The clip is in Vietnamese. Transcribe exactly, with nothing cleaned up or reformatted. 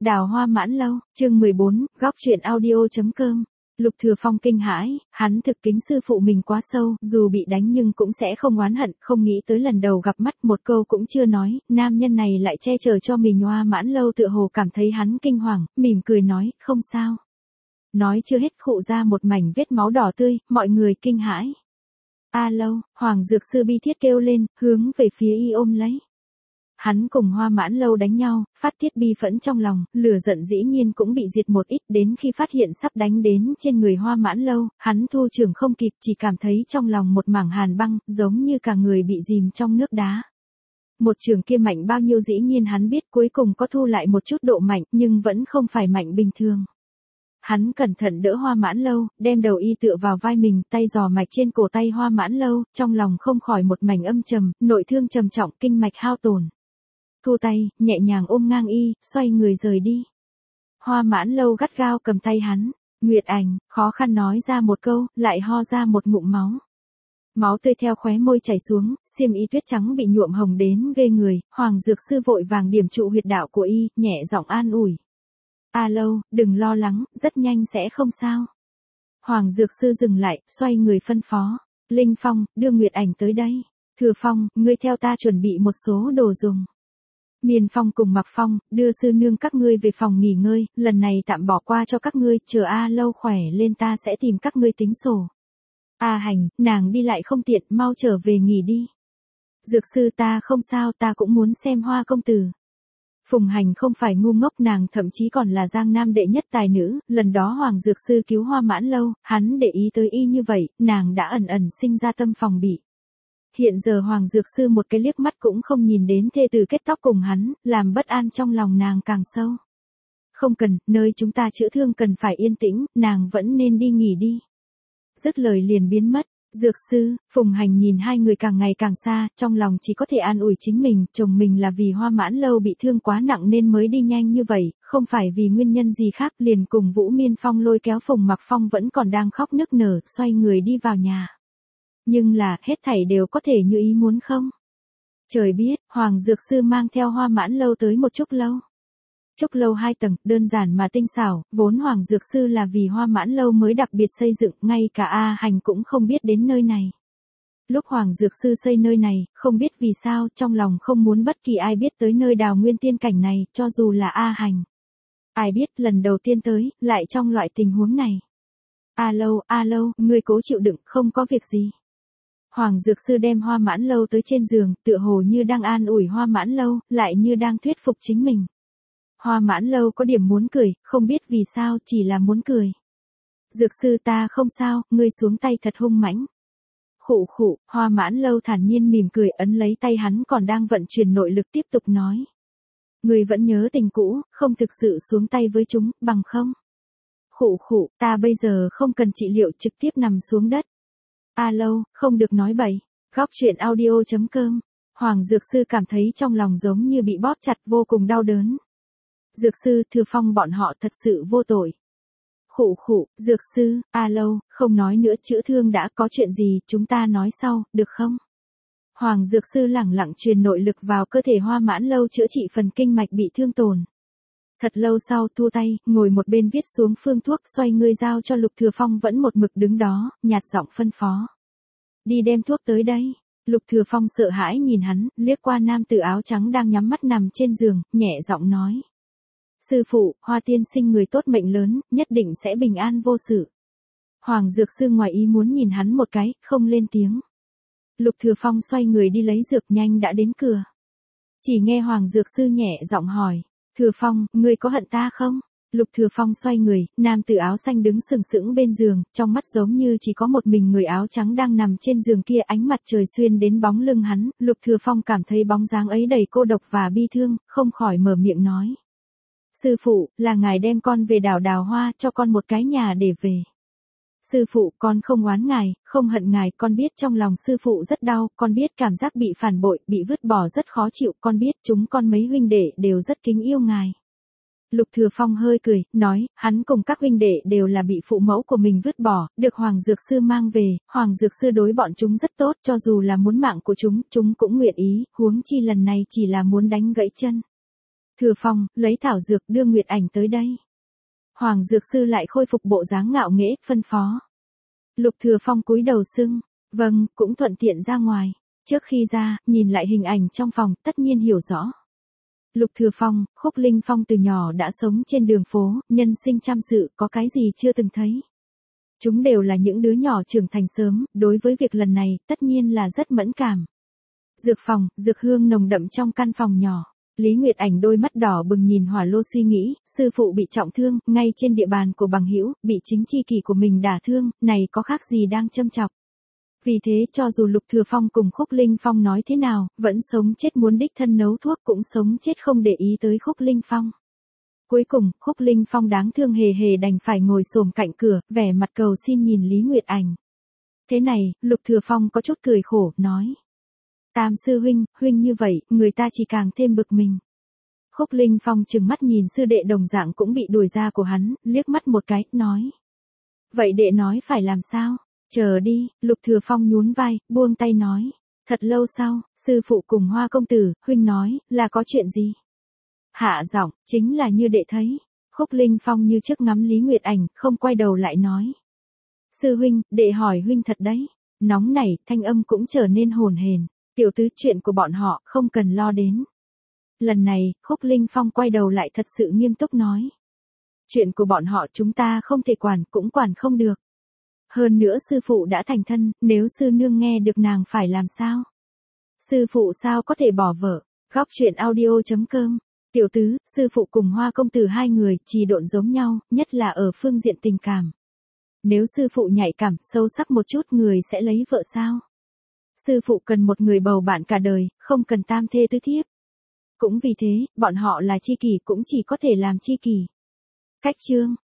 Đào Hoa Mãn Lâu, chương mười bốn, góc truyện audio.com. Lục Thừa Phong kinh hãi, hắn thực kính sư phụ mình quá sâu, dù bị đánh nhưng cũng sẽ không oán hận, không nghĩ tới lần đầu gặp mắt một câu cũng chưa nói, nam nhân này lại che chở cho mình. Hoa Mãn Lâu tựa hồ cảm thấy hắn kinh hoàng, mỉm cười nói, không sao. Nói chưa hết khụ ra một mảnh vết máu đỏ tươi, mọi người kinh hãi. A Lâu, Hoàng Dược Sư bi thiết kêu lên, hướng về phía y ôm lấy. Hắn cùng Hoa Mãn Lâu đánh nhau, phát tiết bi phẫn trong lòng, lửa giận dĩ nhiên cũng bị diệt một ít, đến khi phát hiện sắp đánh đến trên người Hoa Mãn Lâu, hắn thu trưởng không kịp, chỉ cảm thấy trong lòng một mảng hàn băng, giống như cả người bị dìm trong nước đá. Một trường kia mạnh bao nhiêu dĩ nhiên hắn biết, cuối cùng có thu lại một chút độ mạnh, nhưng vẫn không phải mạnh bình thường. Hắn cẩn thận đỡ Hoa Mãn Lâu, đem đầu y tựa vào vai mình, tay dò mạch trên cổ tay Hoa Mãn Lâu, trong lòng không khỏi một mảnh âm trầm, nội thương trầm trọng, kinh mạch hao tổn. Thu tay, nhẹ nhàng ôm ngang y, xoay người rời đi. Hoa Mãn Lâu gắt gao cầm tay hắn. Nguyệt Ảnh, khó khăn nói ra một câu, lại ho ra một ngụm máu. Máu tươi theo khóe môi chảy xuống, xiêm y tuyết trắng bị nhuộm hồng đến ghê người, Hoàng Dược Sư vội vàng điểm trụ huyệt đạo của y, nhẹ giọng an ủi. A Lâu, đừng lo lắng, rất nhanh sẽ không sao. Hoàng Dược Sư dừng lại, xoay người phân phó. Linh Phong, đưa Nguyệt Ảnh tới đây. Thừa Phong, ngươi theo ta chuẩn bị một số đồ dùng. Miên Phong cùng Mặc Phong, đưa sư nương các ngươi về phòng nghỉ ngơi, lần này tạm bỏ qua cho các ngươi, chờ A Lâu khỏe lên ta sẽ tìm các ngươi tính sổ. A Hành, nàng đi lại không tiện, mau trở về nghỉ đi. Dược sư ta không sao, ta cũng muốn xem Hoa công tử. Phùng Hành không phải ngu ngốc, nàng thậm chí còn là Giang Nam đệ nhất tài nữ, lần đó Hoàng Dược Sư cứu Hoa Mãn Lâu, hắn để ý tới y như vậy, nàng đã ẩn ẩn sinh ra tâm phòng bị. Hiện giờ Hoàng Dược Sư một cái liếc mắt cũng không nhìn đến thê tử kết tóc cùng hắn, làm bất an trong lòng nàng càng sâu. Không cần, nơi chúng ta chữa thương cần phải yên tĩnh, nàng vẫn nên đi nghỉ đi. Dứt lời liền biến mất. Dược Sư, Phùng Hành nhìn hai người càng ngày càng xa, trong lòng chỉ có thể an ủi chính mình, chồng mình là vì Hoa Mãn Lâu bị thương quá nặng nên mới đi nhanh như vậy, không phải vì nguyên nhân gì khác, liền cùng Vũ Miên Phong lôi kéo Phùng Mặc Phong vẫn còn đang khóc nức nở, xoay người đi vào nhà. Nhưng là, hết thảy đều có thể như ý muốn không? Trời biết, Hoàng Dược Sư mang theo Hoa Mãn Lâu tới một trúc lâu. Trúc lâu hai tầng, đơn giản mà tinh xảo, vốn Hoàng Dược Sư là vì Hoa Mãn Lâu mới đặc biệt xây dựng, ngay cả A Hành cũng không biết đến nơi này. Lúc Hoàng Dược Sư xây nơi này, không biết vì sao, trong lòng không muốn bất kỳ ai biết tới nơi đào nguyên tiên cảnh này, cho dù là A Hành. Ai biết lần đầu tiên tới, lại trong loại tình huống này. A Lâu, A Lâu, ngươi cố chịu đựng, không có việc gì. Hoàng Dược Sư đem Hoa Mãn Lâu tới trên giường, tựa hồ như đang an ủi Hoa Mãn Lâu, lại như đang thuyết phục chính mình. Hoa Mãn Lâu có điểm muốn cười, không biết vì sao, chỉ là muốn cười. Dược sư ta không sao, ngươi xuống tay thật hung mãnh. Khụ khụ, Hoa Mãn Lâu thản nhiên mỉm cười ấn lấy tay hắn còn đang vận chuyển nội lực tiếp tục nói. Ngươi vẫn nhớ tình cũ, không thực sự xuống tay với chúng, bằng không. Khụ khụ, ta bây giờ không cần trị liệu trực tiếp nằm xuống đất. A Lâu, không được nói bậy. Góc truyện audio.com. Hoàng Dược Sư cảm thấy trong lòng giống như bị bóp chặt vô cùng đau đớn. Dược Sư, Thừa Phong bọn họ thật sự vô tội. Khụ khụ, Dược Sư, A Lâu, không nói nữa, chữa thương đã, có chuyện gì, chúng ta nói sau, được không? Hoàng Dược Sư lẳng lặng truyền nội lực vào cơ thể Hoa Mãn Lâu chữa trị phần kinh mạch bị thương tổn. Thật lâu sau, thu tay, ngồi một bên viết xuống phương thuốc, xoay người giao cho Lục Thừa Phong vẫn một mực đứng đó, nhạt giọng phân phó. Đi đem thuốc tới đây. Lục Thừa Phong sợ hãi nhìn hắn, liếc qua nam tử áo trắng đang nhắm mắt nằm trên giường, nhẹ giọng nói. Sư phụ, Hoa tiên sinh người tốt mệnh lớn, nhất định sẽ bình an vô sự. Hoàng Dược Sư ngoài ý muốn nhìn hắn một cái, không lên tiếng. Lục Thừa Phong xoay người đi lấy dược, nhanh đã đến cửa. Chỉ nghe Hoàng Dược Sư nhẹ giọng hỏi. Thừa Phong, ngươi có hận ta không? Lục Thừa Phong xoay người, nam tử áo xanh đứng sừng sững bên giường, trong mắt giống như chỉ có một mình người áo trắng đang nằm trên giường kia, ánh mặt trời xuyên đến bóng lưng hắn, Lục Thừa Phong cảm thấy bóng dáng ấy đầy cô độc và bi thương, không khỏi mở miệng nói. Sư phụ, là ngài đem con về đảo Đào Hoa, cho con một cái nhà để về. Sư phụ, con không oán ngài, không hận ngài, con biết trong lòng sư phụ rất đau, con biết cảm giác bị phản bội, bị vứt bỏ rất khó chịu, con biết chúng con mấy huynh đệ đều rất kính yêu ngài. Lục Thừa Phong hơi cười, nói, hắn cùng các huynh đệ đều là bị phụ mẫu của mình vứt bỏ, được Hoàng Dược Sư mang về, Hoàng Dược Sư đối bọn chúng rất tốt, cho dù là muốn mạng của chúng, chúng cũng nguyện ý, huống chi lần này chỉ là muốn đánh gãy chân. Thừa Phong, lấy thảo dược đưa Nguyệt Ảnh tới đây. Hoàng dược sư lại khôi phục bộ dáng ngạo nghễ, phân phó. Lục Thừa Phong cúi đầu xưng, vâng, cũng thuận tiện ra ngoài. Trước khi ra, nhìn lại hình ảnh trong phòng, tất nhiên hiểu rõ. Lục Thừa Phong, Khúc Linh Phong từ nhỏ đã sống trên đường phố, nhân sinh trăm sự, có cái gì chưa từng thấy. Chúng đều là những đứa nhỏ trưởng thành sớm, đối với việc lần này, tất nhiên là rất mẫn cảm. Dược phòng, dược hương nồng đậm trong căn phòng nhỏ. Lý Nguyệt Ảnh đôi mắt đỏ bừng nhìn hỏa lô suy nghĩ, sư phụ bị trọng thương, ngay trên địa bàn của bằng hữu, bị chính chi kỷ của mình đả thương, này có khác gì đang châm chọc. Vì thế cho dù Lục Thừa Phong cùng Khúc Linh Phong nói thế nào, vẫn sống chết muốn đích thân nấu thuốc cũng sống chết không để ý tới Khúc Linh Phong. Cuối cùng, Khúc Linh Phong đáng thương hề hề đành phải ngồi xổm cạnh cửa, vẻ mặt cầu xin nhìn Lý Nguyệt Ảnh. Thế này, Lục Thừa Phong có chút cười khổ, nói. Tam sư huynh, huynh như vậy, người ta chỉ càng thêm bực mình. Khúc Linh Phong trừng mắt nhìn sư đệ đồng dạng cũng bị đuổi ra của hắn, liếc mắt một cái, nói. Vậy đệ nói phải làm sao? Chờ đi, Lục Thừa Phong nhún vai, buông tay nói. Thật lâu sau, sư phụ cùng Hoa công tử, huynh nói, là có chuyện gì? Hạ giọng, chính là như đệ thấy. Khúc Linh Phong như trước ngắm Lý Nguyệt Ảnh, không quay đầu lại nói. Sư huynh, đệ hỏi huynh thật đấy. Nóng nảy, thanh âm cũng trở nên hồn hền. Tiểu tứ, chuyện của bọn họ, không cần lo đến. Lần này, Khúc Linh Phong quay đầu lại thật sự nghiêm túc nói. Chuyện của bọn họ chúng ta không thể quản, cũng quản không được. Hơn nữa sư phụ đã thành thân, nếu sư nương nghe được nàng phải làm sao? Sư phụ sao có thể bỏ vợ? Góc truyện audio chấm com. Tiểu tứ, sư phụ cùng Hoa công tử hai người, trì độn giống nhau, nhất là ở phương diện tình cảm. Nếu sư phụ nhạy cảm, sâu sắc một chút, người sẽ lấy vợ sao? Sư phụ cần một người bầu bạn cả đời, không cần tam thê tứ thiếp. Cũng vì thế, bọn họ là chi kỷ cũng chỉ có thể làm chi kỷ. Cách chương.